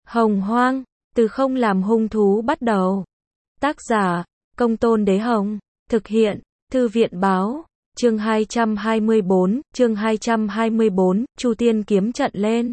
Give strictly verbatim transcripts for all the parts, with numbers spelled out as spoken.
Hồng Hoang, từ không làm hung thú bắt đầu. Tác giả, Công Tôn Đế Hồng. Thực hiện, Thư viện báo. Chương hai trăm hai mươi bốn, chương hai trăm hai mươi bốn, Chu Tiên kiếm trận lên.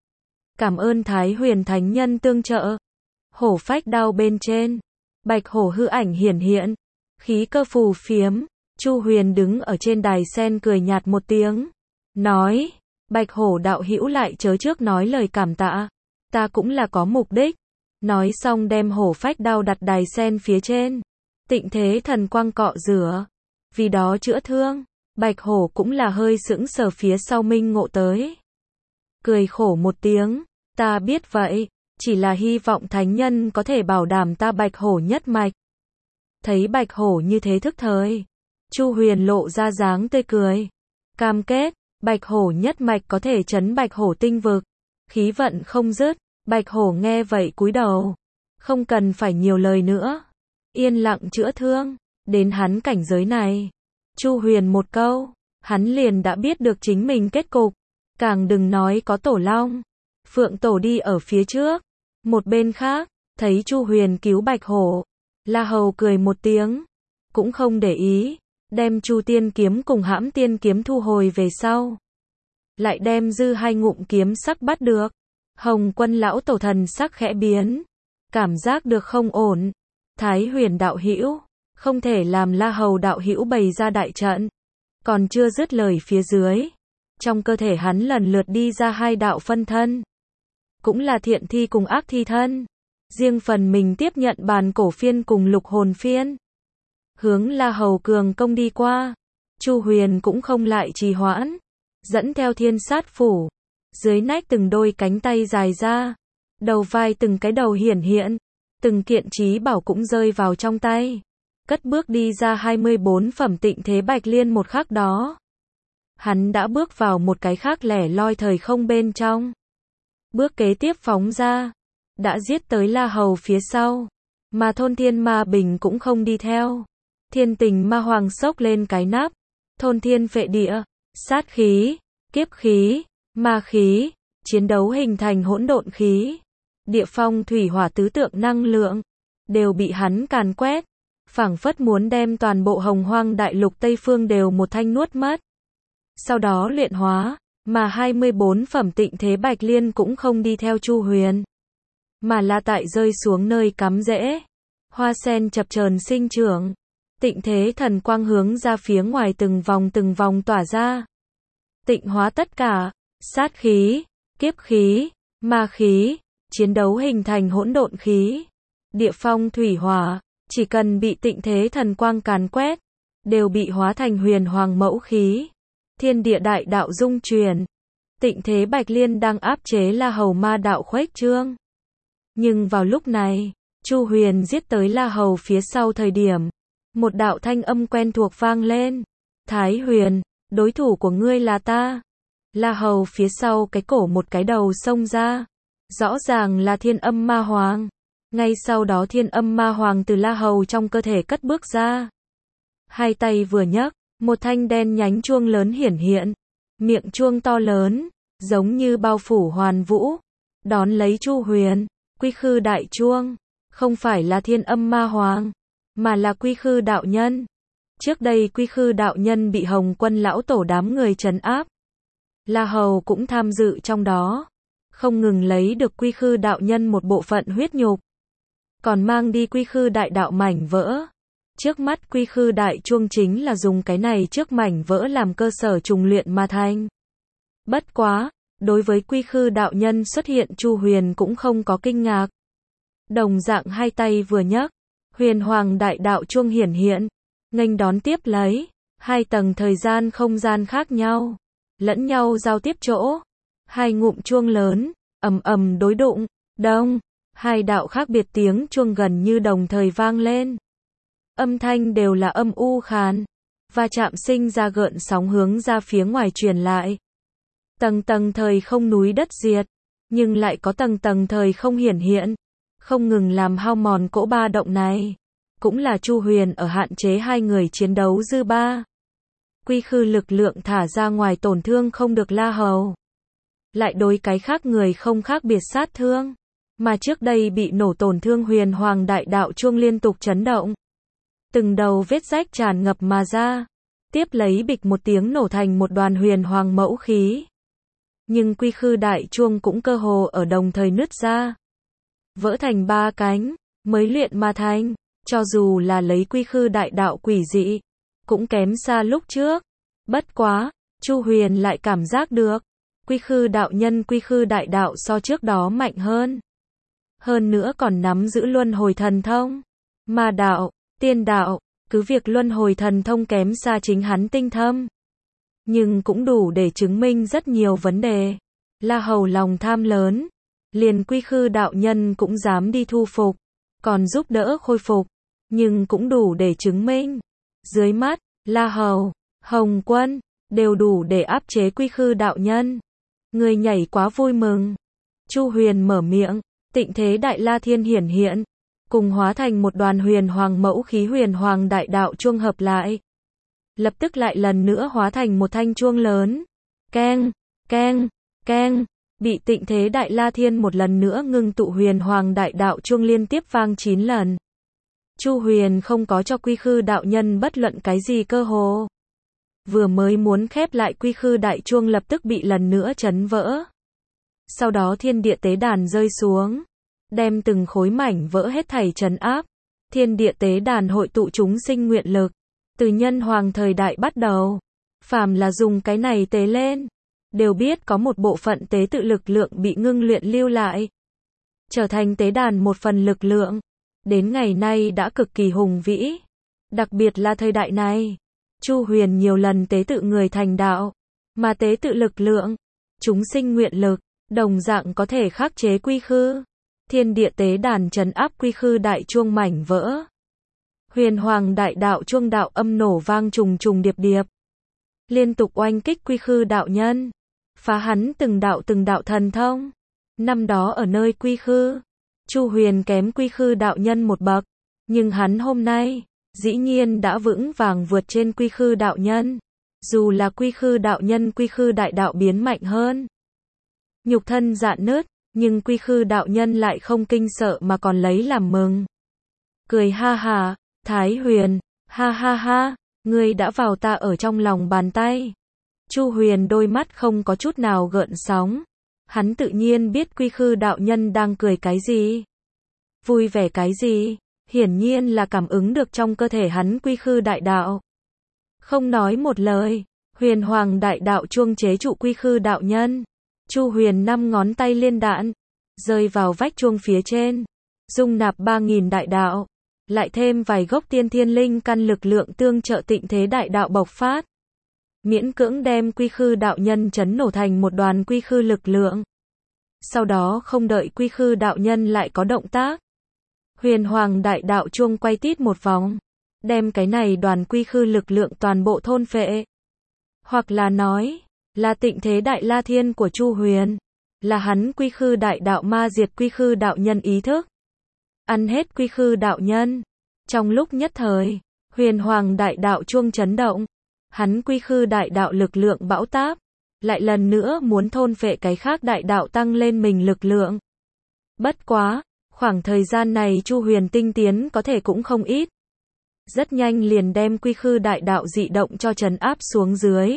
Cảm ơn Thái Huyền Thánh Nhân tương trợ. Hổ phách đao bên trên. Bạch hổ hư ảnh hiển hiện. Khí cơ phù phiếm. Chu Huyền đứng ở trên đài sen cười nhạt một tiếng. Nói, Bạch hổ đạo hữu lại chớ trước nói lời cảm tạ. Ta cũng là có mục đích. Nói xong đem hổ phách đao đặt đài sen phía trên. Tịnh thế thần quang cọ rửa. Vì đó chữa thương. Bạch hổ cũng là hơi sững sờ phía sau minh ngộ tới. Cười khổ một tiếng. Ta biết vậy. Chỉ là hy vọng thánh nhân có thể bảo đảm ta bạch hổ nhất mạch. Thấy bạch hổ như thế thức thời. Chu Huyền lộ ra dáng tươi cười. Cam kết, bạch hổ nhất mạch có thể trấn bạch hổ tinh vực. Khí vận không dứt. Bạch hổ nghe vậy cúi đầu. Không cần phải nhiều lời nữa. Yên lặng chữa thương. Đến hắn cảnh giới này. Chu Huyền một câu. Hắn liền đã biết được chính mình kết cục. Càng đừng nói có tổ long. Phượng tổ đi ở phía trước. Một bên khác, thấy Chu Huyền cứu bạch hổ. La Hầu cười một tiếng. Cũng không để ý. Đem Chu Tiên kiếm cùng Hãm Tiên kiếm thu hồi về sau. Lại đem dư hai ngụm kiếm sắc bắt được. Hồng Quân lão tổ thần sắc khẽ biến. Cảm giác được không ổn. Thái Huyền đạo hữu. Không thể làm La Hầu đạo hữu bày ra đại trận. Còn chưa dứt lời phía dưới. Trong cơ thể hắn lần lượt đi ra hai đạo phân thân. Cũng là thiện thi cùng ác thi thân. Riêng phần mình tiếp nhận bàn cổ phiên cùng lục hồn phiên. Hướng La Hầu cường công đi qua. Chu Huyền cũng không lại trì hoãn. Dẫn theo thiên sát phủ. Dưới nách từng đôi cánh tay dài ra. Đầu vai từng cái đầu hiển hiện. Từng kiện trí bảo cũng rơi vào trong tay. Cất bước đi ra hai mươi bốn phẩm tịnh thế bạch liên một khắc đó. Hắn đã bước vào một cái khác lẻ loi thời không bên trong. Bước kế tiếp phóng ra. Đã giết tới La Hầu phía sau. Mà thôn thiên ma bình cũng không đi theo. Thiên tình ma hoàng sốc lên cái nắp. Thôn thiên phệ địa. Sát khí. Kiếp khí. Ma khí. Chiến đấu hình thành hỗn độn khí. Địa phong thủy hỏa tứ tượng năng lượng. Đều bị hắn càn quét. Phảng phất muốn đem toàn bộ hồng hoang đại lục Tây Phương đều một thanh nuốt mất. Sau đó luyện hóa. Mà hai mươi bốn phẩm tịnh thế bạch liên cũng không đi theo Chu Huyền. Mà là tại rơi xuống nơi cắm rễ. Hoa sen chập chờn sinh trưởng. Tịnh thế thần quang hướng ra phía ngoài từng vòng từng vòng tỏa ra. Tịnh hóa tất cả. Sát khí. Kiếp khí. Ma khí. Chiến đấu hình thành hỗn độn khí. Địa phong thủy hỏa. Chỉ cần bị tịnh thế thần quang càn quét. Đều bị hóa thành huyền hoàng mẫu khí. Thiên địa đại đạo dung truyền. Tịnh thế bạch liên đang áp chế La Hầu ma đạo khuếch trương. Nhưng vào lúc này, Chu Huyền giết tới La Hầu phía sau thời điểm. Một đạo thanh âm quen thuộc vang lên. Thái Huyền, đối thủ của ngươi là ta. La Hầu phía sau cái cổ một cái đầu xông ra. Rõ ràng là Thiên Âm Ma Hoàng. Ngay sau đó Thiên Âm Ma Hoàng từ La Hầu trong cơ thể cất bước ra. Hai tay vừa nhấc, một thanh đen nhánh chuông lớn hiển hiện. Miệng chuông to lớn, giống như bao phủ hoàn vũ. Đón lấy Chu Huyền. Quy khư đại chuông. Không phải là Thiên Âm Ma Hoàng. Mà là Quy khư đạo nhân. Trước đây Quy khư đạo nhân bị Hồng Quân lão tổ đám người trấn áp. La Hầu cũng tham dự trong đó. Không ngừng lấy được Quy khư đạo nhân một bộ phận huyết nhục. Còn mang đi Quy khư đại đạo mảnh vỡ. Trước mắt Quy khư đại chuông chính là dùng cái này trước mảnh vỡ làm cơ sở trùng luyện mà thành. Bất quá, đối với Quy khư đạo nhân xuất hiện Chu Huyền cũng không có kinh ngạc. Đồng dạng hai tay vừa nhấc, huyền hoàng đại đạo chuông hiển hiện, nghênh đón tiếp lấy, hai tầng thời gian không gian khác nhau, lẫn nhau giao tiếp chỗ, hai ngụm chuông lớn, ầm ầm đối đụng, đông, hai đạo khác biệt tiếng chuông gần như đồng thời vang lên. Âm thanh đều là âm u khàn, và chạm sinh ra gợn sóng hướng ra phía ngoài truyền lại. Tầng tầng thời không núi đất diệt, nhưng lại có tầng tầng thời không hiển hiện, không ngừng làm hao mòn cỗ ba động này. Cũng là Chu Huyền ở hạn chế hai người chiến đấu dư ba. Quy khư lực lượng thả ra ngoài tổn thương không được La Hầu. Lại đối cái khác người không khác biệt sát thương. mà trước đây bị nổ tổn thương huyền hoàng đại đạo chuông liên tục chấn động. Từng đầu vết rách tràn ngập mà ra, tiếp lấy bịch một tiếng nổ thành một đoàn huyền hoàng mẫu khí. Nhưng quy khư đại chuông cũng cơ hồ ở đồng thời nứt ra, vỡ thành ba cánh, mới luyện mà thành, cho dù là lấy quy khư đại đạo quỷ dị, cũng kém xa lúc trước. Bất quá, Chu Huyền lại cảm giác được, quy khư đạo nhân quy khư đại đạo so trước đó mạnh hơn. Hơn nữa còn nắm giữ luân hồi thần thông, ma đạo, tiên đạo, cứ việc luân hồi thần thông kém xa chính hắn tinh thâm, nhưng cũng đủ để chứng minh rất nhiều vấn đề. La Hầu lòng tham lớn, liền quy khư đạo nhân cũng dám đi thu phục, còn giúp đỡ khôi phục, nhưng cũng đủ để chứng minh. Dưới mắt, La Hầu, Hồng Quân, đều đủ để áp chế quy khư đạo nhân. Người nhảy quá vui mừng. Chu Huyền mở miệng, tịnh thế đại la thiên hiển hiện, cùng hóa thành một đoàn huyền hoàng mẫu khí huyền hoàng đại đạo chuông hợp lại. Lập tức lại lần nữa hóa thành một thanh chuông lớn. Keng, keng, keng, bị tịnh thế đại la thiên một lần nữa ngưng tụ huyền hoàng đại đạo chuông liên tiếp vang chín lần. Chu Huyền không có cho quy khư đạo nhân bất luận cái gì cơ hồ. Vừa mới muốn khép lại quy khư đại chuông lập tức bị lần nữa chấn vỡ. Sau đó thiên địa tế đàn rơi xuống, đem từng khối mảnh vỡ hết thảy trấn áp. Thiên địa tế đàn hội tụ chúng sinh nguyện lực, từ nhân hoàng thời đại bắt đầu, phàm là dùng cái này tế lên, đều biết có một bộ phận tế tự lực lượng bị ngưng luyện lưu lại, trở thành tế đàn một phần lực lượng, đến ngày nay đã cực kỳ hùng vĩ. Đặc biệt là thời đại này, Chu Huyền nhiều lần tế tự người thành đạo, mà tế tự lực lượng, chúng sinh nguyện lực, đồng dạng có thể khắc chế quy khư. Thiên địa tế đàn trấn áp quy khư đại chuông mảnh vỡ. Huyền hoàng đại đạo chuông đạo âm nổ vang trùng trùng điệp điệp, liên tục oanh kích quy khư đạo nhân, phá hắn từng đạo từng đạo thần thông. Năm đó ở nơi quy khư, Chu Huyền kém quy khư đạo nhân một bậc, nhưng hắn hôm nay, dĩ nhiên đã vững vàng vượt trên quy khư đạo nhân. Dù là quy khư đạo nhân quy khư đại đạo biến mạnh hơn, nhục thân rạn nứt, nhưng quy khư đạo nhân lại không kinh sợ mà còn lấy làm mừng. Cười ha ha, Thái Huyền, ha ha ha, ngươi đã vào ta ở trong lòng bàn tay. Chu Huyền đôi mắt không có chút nào gợn sóng. Hắn tự nhiên biết quy khư đạo nhân đang cười cái gì, vui vẻ cái gì, hiển nhiên là cảm ứng được trong cơ thể hắn quy khư đại đạo. Không nói một lời, huyền hoàng đại đạo chuông chế trụ quy khư đạo nhân. Chu Huyền năm ngón tay liên đạn, rơi vào vách chuông phía trên, dung nạp ba nghìn đại đạo, lại thêm vài gốc tiên thiên linh căn lực lượng tương trợ tịnh thế đại đạo bộc phát. Miễn cưỡng đem quy khư đạo nhân chấn nổ thành một đoàn quy khư lực lượng. Sau đó không đợi quy khư đạo nhân lại có động tác, huyền hoàng đại đạo chuông quay tít một vòng, đem cái này đoàn quy khư lực lượng toàn bộ thôn phệ. Hoặc là nói, là tịnh thế đại la thiên của Chu Huyền, là hắn quy khư đại đạo ma diệt quy khư đạo nhân ý thức, ăn hết quy khư đạo nhân. Trong lúc nhất thời, huyền hoàng đại đạo chuông chấn động, hắn quy khư đại đạo lực lượng bão táp, lại lần nữa muốn thôn phệ cái khác đại đạo tăng lên mình lực lượng. Bất quá, khoảng thời gian này Chu Huyền tinh tiến có thể cũng không ít. Rất nhanh liền đem quy khư đại đạo dị động cho trấn áp xuống dưới.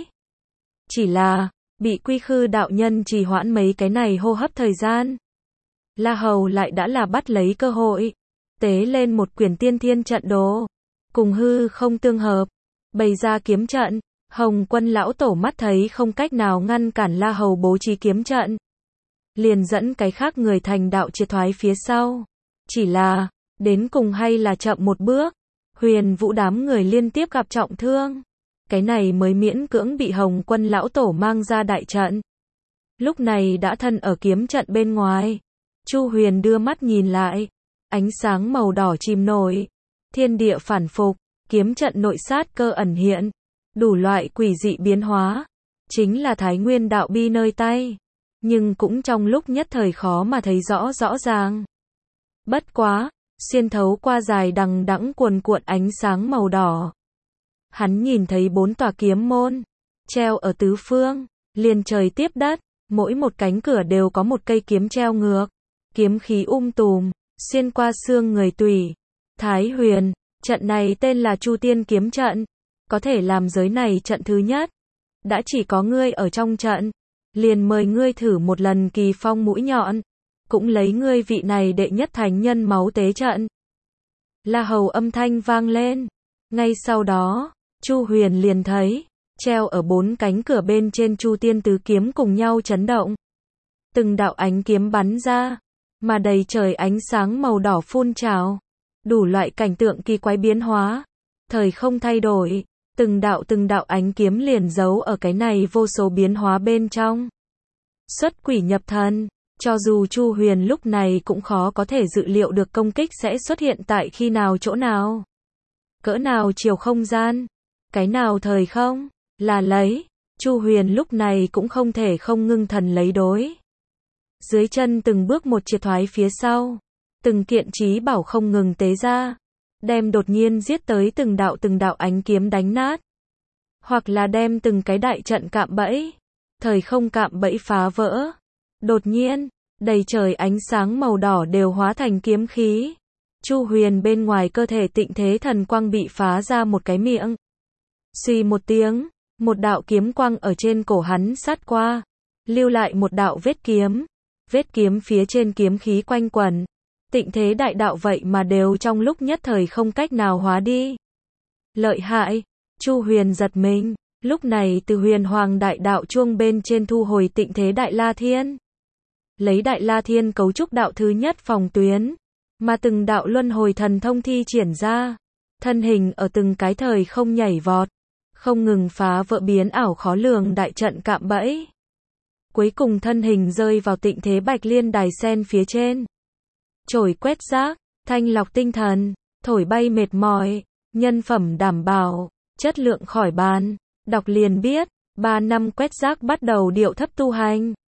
Chỉ là, bị quy khư đạo nhân trì hoãn mấy cái này hô hấp thời gian. La Hầu lại đã là bắt lấy cơ hội, tế lên một quyển tiên thiên trận đồ, cùng hư không tương hợp, bày ra kiếm trận. Hồng Quân lão tổ mắt thấy không cách nào ngăn cản La Hầu bố trí kiếm trận, liền dẫn cái khác người thành đạo triệt thoái phía sau. Chỉ là, đến cùng hay là chậm một bước, Huyền Vũ đám người liên tiếp gặp trọng thương. Cái này mới miễn cưỡng bị Hồng Quân lão tổ mang ra đại trận. Lúc này đã thân ở kiếm trận bên ngoài. Chu Huyền đưa mắt nhìn lại, ánh sáng màu đỏ chìm nổi, thiên địa phản phục, kiếm trận nội sát cơ ẩn hiện, đủ loại quỷ dị biến hóa, chính là Thái Nguyên đạo bi nơi tay, nhưng cũng trong lúc nhất thời khó mà thấy rõ rõ ràng. Bất quá, xuyên thấu qua dài đằng đẵng cuồn cuộn ánh sáng màu đỏ, hắn nhìn thấy bốn tòa kiếm môn, treo ở tứ phương, liền trời tiếp đất, mỗi một cánh cửa đều có một cây kiếm treo ngược, kiếm khí um tùm, xuyên qua xương người tùy. Thái Huyền, trận này tên là Chu Tiên kiếm trận, có thể làm giới này trận thứ nhất. Đã chỉ có ngươi ở trong trận, liền mời ngươi thử một lần kỳ phong mũi nhọn, cũng lấy ngươi vị này đệ nhất thánh nhân máu tế trận. La hầu âm thanh vang lên. Ngay sau đó, Chu Huyền liền thấy, treo ở bốn cánh cửa bên trên Chu Tiên tứ kiếm cùng nhau chấn động. Từng đạo ánh kiếm bắn ra, mà đầy trời ánh sáng màu đỏ phun trào. Đủ loại cảnh tượng kỳ quái biến hóa, thời không thay đổi, từng đạo từng đạo ánh kiếm liền giấu ở cái này vô số biến hóa bên trong. Xuất quỷ nhập thần, cho dù Chu Huyền lúc này cũng khó có thể dự liệu được công kích sẽ xuất hiện tại khi nào chỗ nào. Cỡ nào chiều không gian, cái nào thời không, là lấy, Chu Huyền lúc này cũng không thể không ngưng thần lấy đối. Dưới chân từng bước một triệt thoái phía sau, từng kiện trí bảo không ngừng tế ra, đem đột nhiên giết tới từng đạo từng đạo ánh kiếm đánh nát. Hoặc là đem từng cái đại trận cạm bẫy, thời không cạm bẫy phá vỡ. Đột nhiên, đầy trời ánh sáng màu đỏ đều hóa thành kiếm khí. Chu Huyền bên ngoài cơ thể tịnh thế thần quang bị phá ra một cái miệng. Suy một tiếng, một đạo kiếm quang ở trên cổ hắn sát qua, lưu lại một đạo vết kiếm. Vết kiếm phía trên kiếm khí quanh quẩn. Tịnh thế đại đạo vậy mà đều trong lúc nhất thời không cách nào hóa đi. Lợi hại, Chu Huyền giật mình, lúc này từ huyền hoàng đại đạo chuông bên trên thu hồi tịnh thế đại la thiên. Lấy đại la thiên cấu trúc đạo thứ nhất phòng tuyến, mà từng đạo luân hồi thần thông thi triển ra. Thân hình ở từng cái thời không nhảy vọt, không ngừng phá vỡ biến ảo khó lường đại trận cạm bẫy. Cuối cùng thân hình rơi vào tịnh thế bạch liên đài sen phía trên. Trổi quét rác, thanh lọc tinh thần, thổi bay mệt mỏi, nhân phẩm đảm bảo, chất lượng khỏi bàn. Đọc liền biết, ba năm quét rác bắt đầu điệu thấp tu hành.